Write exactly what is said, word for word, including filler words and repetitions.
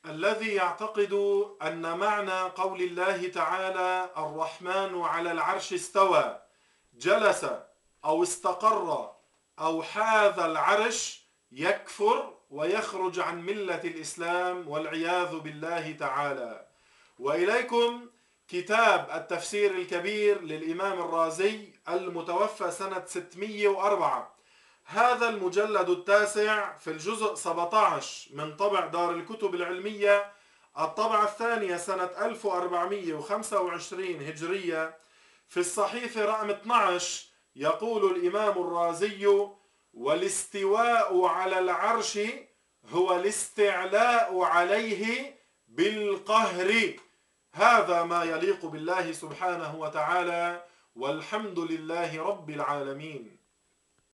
الذي يعتقد أن معنى قول الله تعالى الرحمن على العرش استوى جلس أو استقر أو حاذ العرش يكفر ويخرج عن ملة الإسلام والعياذ بالله تعالى. وإليكم كتاب التفسير الكبير للإمام الرازي المتوفى سنة ستمئة وأربعة. هذا المجلد التاسع في الجزء سبعة عشر من طبع دار الكتب العلمية، الطبعة الثانية سنة ألف وأربعمئة وخمسة وعشرين هجرية، في الصحيفة رقم اثني عشر يقول الإمام الرازي: والاستواء على العرش هو الاستعلاء عليه بالقهر. هذا ما يليق بالله سبحانه وتعالى، والحمد لله رب العالمين.